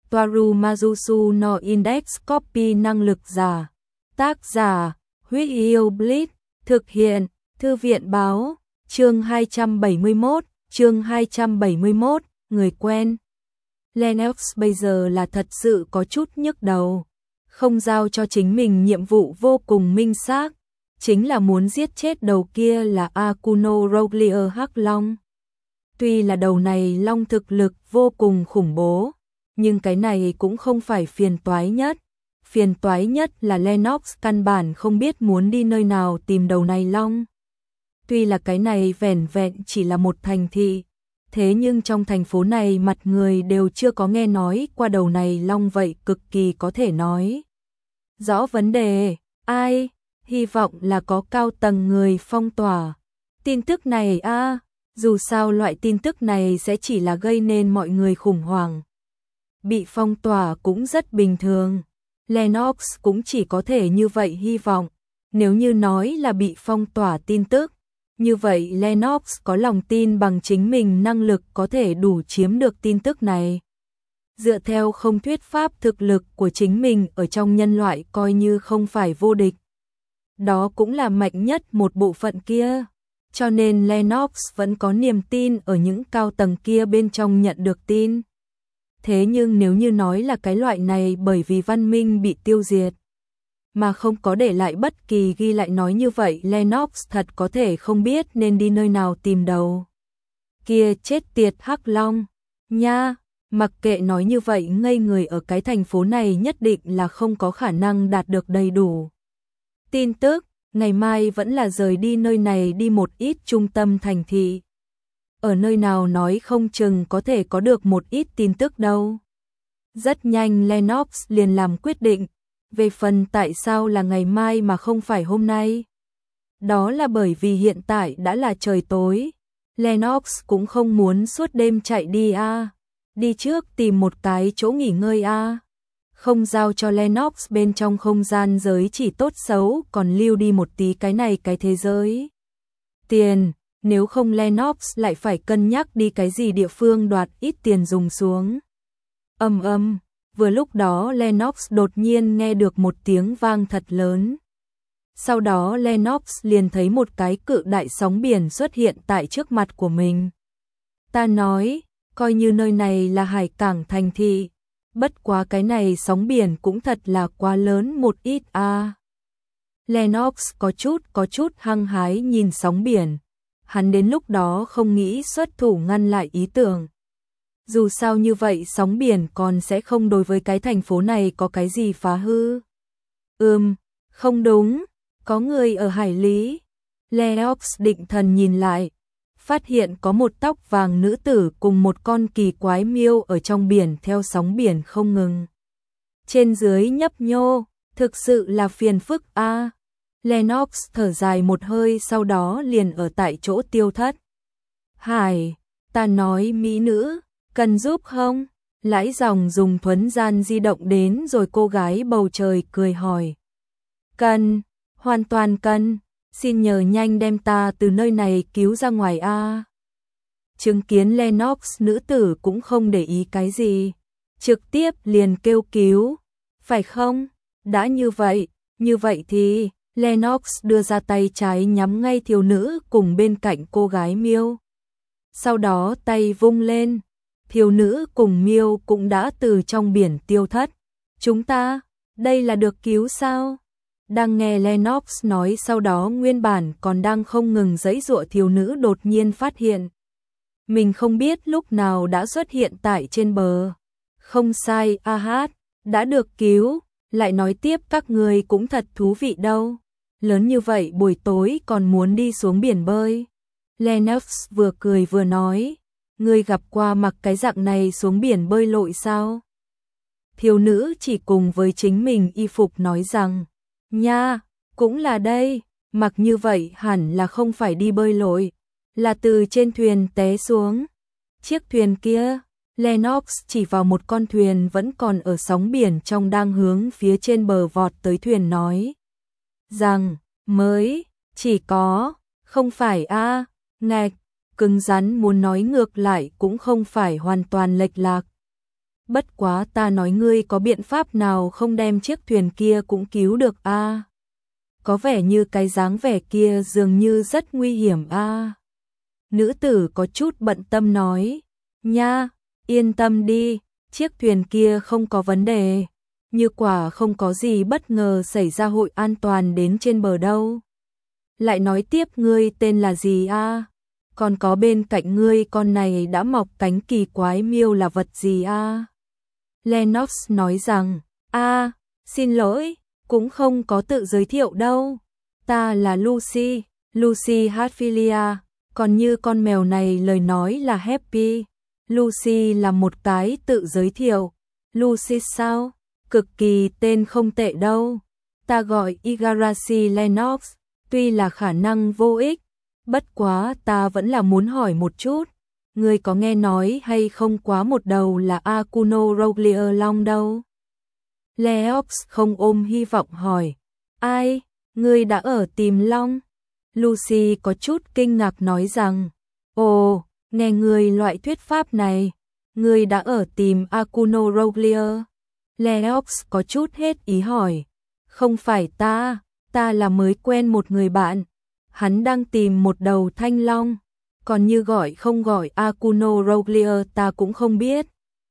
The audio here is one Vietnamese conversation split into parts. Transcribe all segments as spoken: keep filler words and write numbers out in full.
Toaru Majusu no Index Copy năng lực giả. Tác giả, Huyết Yêu Blitz, thực hiện, Thư viện báo, chương hai trăm bảy mươi mốt, chương hai trăm bảy mươi mốt, người quen. Lennox bây giờ là thật sự có chút nhức đầu, không giao cho chính mình nhiệm vụ vô cùng minh xác, chính là muốn giết chết đầu kia là Akuno Roglier Hắc Long. Tuy là đầu này long thực lực vô cùng khủng bố, nhưng cái này cũng không phải phiền toái nhất. Phiền toái nhất là Lennox căn bản không biết muốn đi nơi nào tìm đầu này long. Tuy là cái này vẻn vẹn chỉ là một thành thị, thế nhưng trong thành phố này mặt người đều chưa có nghe nói qua đầu này long, vậy cực kỳ có thể nói rõ vấn đề. Ai? Hy vọng là có cao tầng người phong tỏa tin tức này a, à, dù sao loại tin tức này sẽ chỉ là gây nên mọi người khủng hoảng. Bị phong tỏa cũng rất bình thường. Lennox cũng chỉ có thể như vậy hy vọng. Nếu như nói là bị phong tỏa tin tức, như vậy Lennox có lòng tin bằng chính mình năng lực có thể đủ chiếm được tin tức này. Dựa theo không thuyết pháp thực lực của chính mình ở trong nhân loại coi như không phải vô địch. Đó cũng là mạnh nhất một bộ phận kia. Cho nên Lennox vẫn có niềm tin ở những cao tầng kia bên trong nhận được tin. Thế nhưng nếu như nói là cái loại này bởi vì văn minh bị tiêu diệt, mà không có để lại bất kỳ ghi lại, nói như vậy Lennox thật có thể không biết nên đi nơi nào tìm đầu kia chết tiệt Hắc Long. Nha, mặc kệ nói như vậy, ngây người ở cái thành phố này nhất định là không có khả năng đạt được đầy đủ tin tức. Ngày mai vẫn là rời đi nơi này đi một ít trung tâm thành thị. Ở nơi nào nói không chừng có thể có được một ít tin tức đâu. Rất nhanh Lennox liền làm quyết định. Về phần tại sao là ngày mai mà không phải hôm nay, đó là bởi vì hiện tại đã là trời tối. Lennox cũng không muốn suốt đêm chạy đi a, à. Đi trước tìm một cái chỗ nghỉ ngơi a. À. Không giao cho Lennox bên trong không gian giới chỉ tốt xấu còn lưu đi một tí cái này cái thế giới tiền, nếu không Lennox lại phải cân nhắc đi cái gì địa phương đoạt ít tiền dùng xuống. Âm âm, vừa lúc đó Lennox đột nhiên nghe được một tiếng vang thật lớn. Sau đó Lennox liền thấy một cái cự đại sóng biển xuất hiện tại trước mặt của mình. Ta nói, coi như nơi này là hải cảng thành thị, bất quá cái này sóng biển cũng thật là quá lớn một ít a. À. Lennox có chút có chút hăng hái nhìn sóng biển. Hắn đến lúc đó không nghĩ xuất thủ ngăn lại ý tưởng. Dù sao như vậy sóng biển còn sẽ không đối với cái thành phố này có cái gì phá hư. Ừm, không đúng, có người ở hải lý. Lennox định thần nhìn lại, phát hiện có một tóc vàng nữ tử cùng một con kỳ quái miêu ở trong biển theo sóng biển không ngừng. Trên dưới nhấp nhô, thực sự là phiền phức a. À. Lennox thở dài một hơi, sau đó liền ở tại chỗ tiêu thất. Hải, ta nói mỹ nữ, cần giúp không? Lãi dòng dùng thuấn gian di động đến rồi cô gái bầu trời cười hỏi. Cần, hoàn toàn cần. Xin nhờ nhanh đem ta từ nơi này cứu ra ngoài a. À. Chứng kiến Lennox, nữ tử cũng không để ý cái gì, trực tiếp liền kêu cứu. Phải không? Đã như vậy, như vậy thì Lennox đưa ra tay trái nhắm ngay thiếu nữ cùng bên cạnh cô gái miêu. Sau đó tay vung lên, thiếu nữ cùng miêu cũng đã từ trong biển tiêu thất. Chúng ta, đây là được cứu sao? Đang nghe Lennox nói, sau đó nguyên bản còn đang không ngừng giãy giụa thiếu nữ đột nhiên phát hiện mình không biết lúc nào đã xuất hiện tại trên bờ. Không sai, a hát, đã được cứu. Lại nói tiếp, các người cũng thật thú vị đâu. Lớn như vậy buổi tối còn muốn đi xuống biển bơi. Lennox vừa cười vừa nói, ngươi gặp qua mặc cái dạng này xuống biển bơi lội sao? Thiếu nữ chỉ cùng với chính mình y phục nói rằng, nha, cũng là đây, mặc như vậy hẳn là không phải đi bơi lội, là từ trên thuyền té xuống. Chiếc thuyền kia, Lennox chỉ vào một con thuyền vẫn còn ở sóng biển trong đang hướng phía trên bờ vọt tới thuyền nói rằng, mới, chỉ có, không phải a, à, ngạch, cứng rắn muốn nói ngược lại cũng không phải hoàn toàn lệch lạc. Bất quá ta nói ngươi có biện pháp nào không đem chiếc thuyền kia cũng cứu được a? À? Có vẻ như cái dáng vẻ kia dường như rất nguy hiểm a. À? Nữ tử có chút bận tâm nói, nha, yên tâm đi, chiếc thuyền kia không có vấn đề, như quả không có gì bất ngờ xảy ra hội an toàn đến trên bờ đâu. Lại nói tiếp ngươi tên là gì a? À? Còn có bên cạnh ngươi con này đã mọc cánh kỳ quái miêu là vật gì a? À? Lennox nói rằng, a, à, xin lỗi, cũng không có tự giới thiệu đâu. Ta là Lucy, Lucy Hatfilia, còn như con mèo này lời nói là Happy. Lucy là một cái tự giới thiệu. Lucy sao? Cực kỳ tên không tệ đâu. Ta gọi Igarashi Lennox, tuy là khả năng vô ích, bất quá ta vẫn là muốn hỏi một chút. Ngươi có nghe nói hay không quá một đầu là Akuno Roglier Long đâu? Leox không ôm hy vọng hỏi. Ai? Ngươi đã ở tìm Long? Lucy có chút kinh ngạc nói rằng, ồ, nghe ngươi loại thuyết pháp này, ngươi đã ở tìm Akuno Roglier. Leox có chút hết ý hỏi, không phải ta, ta là mới quen một người bạn, hắn đang tìm một đầu thanh long, còn như gọi không gọi Akuno Roglier ta cũng không biết.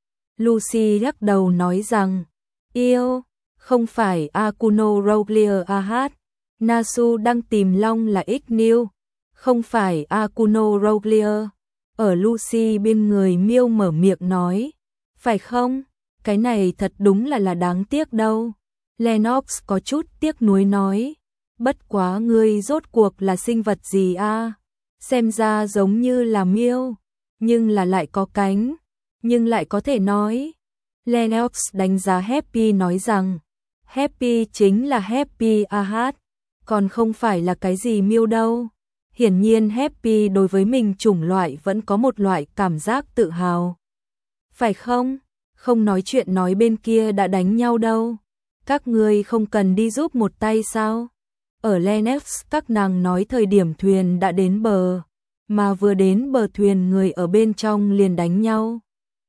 Lucy lắc đầu nói rằng, yêu, không phải Akuno Roglier a hát. Nasu đang tìm long là Ignil, không phải Akuno Roglier. Ở Lucy bên người miêu mở miệng nói, phải không? Cái này thật đúng là là đáng tiếc đâu. Lennox có chút tiếc nuối nói, bất quá ngươi rốt cuộc là sinh vật gì a? À? Xem ra giống như là miêu, nhưng là lại có cánh, nhưng lại có thể nói. Lennox đánh giá Happy nói rằng, Happy chính là Happy a hát, còn không phải là cái gì miêu đâu. Hiển nhiên Happy đối với mình chủng loại vẫn có một loại cảm giác tự hào. Phải không? Không nói chuyện nói bên kia đã đánh nhau đâu. Các ngươi không cần đi giúp một tay sao? Ở Lennox các nàng nói thời điểm thuyền đã đến bờ, mà vừa đến bờ thuyền người ở bên trong liền đánh nhau.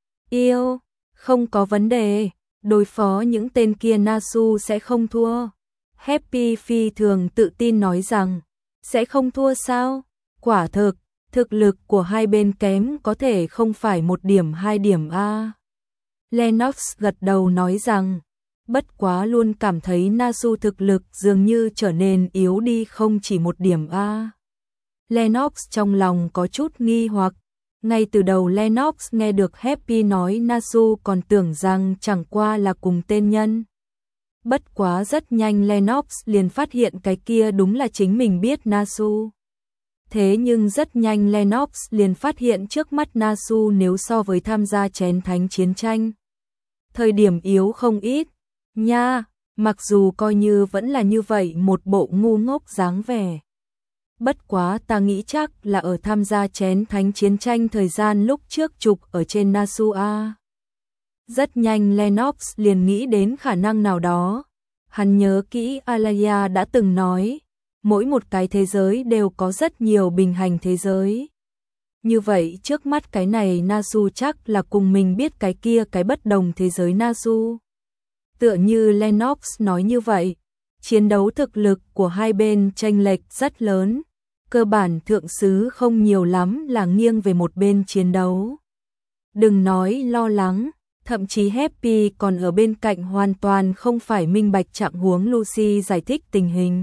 Yêu, không có vấn đề, đối phó những tên kia Nasu sẽ không thua. Happy phi thường tự tin nói rằng, sẽ không thua sao? Quả thực, thực lực của hai bên kém có thể không phải một điểm hai điểm a. Lennox gật đầu nói rằng, bất quá luôn cảm thấy Nasu thực lực dường như trở nên yếu đi không chỉ một điểm a. Lennox trong lòng có chút nghi hoặc, ngay từ đầu Lennox nghe được Happy nói Nasu còn tưởng rằng chẳng qua là cùng tên nhân. Bất quá rất nhanh Lennox liền phát hiện cái kia đúng là chính mình biết Nasu. Thế nhưng rất nhanh Lennox liền phát hiện trước mắt Nasu nếu so với tham gia chén thánh chiến tranh, thời điểm yếu không ít, nha, mặc dù coi như vẫn là như vậy một bộ ngu ngốc dáng vẻ. Bất quá ta nghĩ chắc là ở tham gia chén thánh chiến tranh thời gian lúc trước chụp ở trên Nasu a. Rất nhanh Lennox liền nghĩ đến khả năng nào đó. Hắn nhớ kỹ Alaya đã từng nói, mỗi một cái thế giới đều có rất nhiều bình hành thế giới. Như vậy trước mắt cái này Nasu chắc là cùng mình biết cái kia cái bất đồng thế giới Nasu. Tựa như Lennox nói như vậy, chiến đấu thực lực của hai bên chênh lệch rất lớn, cơ bản thượng sứ không nhiều lắm là nghiêng về một bên chiến đấu. Đừng nói lo lắng, thậm chí Happy còn ở bên cạnh hoàn toàn không phải minh bạch trạng huống. Lucy giải thích tình hình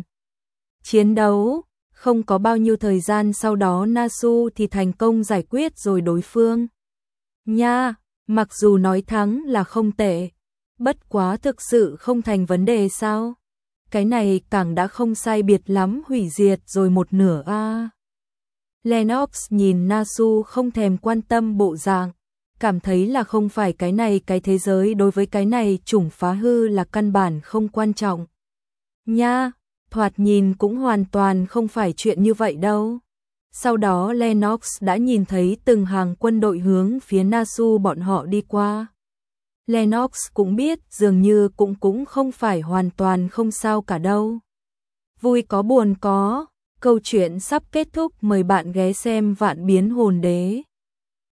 chiến đấu, không có bao nhiêu thời gian sau đó Nasu thì thành công giải quyết rồi đối phương. Nha, mặc dù nói thắng là không tệ, bất quá thực sự không thành vấn đề sao? Cái này càng đã không sai biệt lắm hủy diệt rồi một nửa a. À. Lennox nhìn Nasu không thèm quan tâm bộ dạng, cảm thấy là không phải cái này cái thế giới đối với cái này chủng phá hư là căn bản không quan trọng. Nha, thoạt nhìn cũng hoàn toàn không phải chuyện như vậy đâu. Sau đó Lennox đã nhìn thấy từng hàng quân đội hướng phía Nasu bọn họ đi qua. Lennox cũng biết dường như cũng cũng không phải hoàn toàn không sao cả đâu. Vui có buồn có, câu chuyện sắp kết thúc, mời bạn ghé xem Vạn Biến Hồn Đế.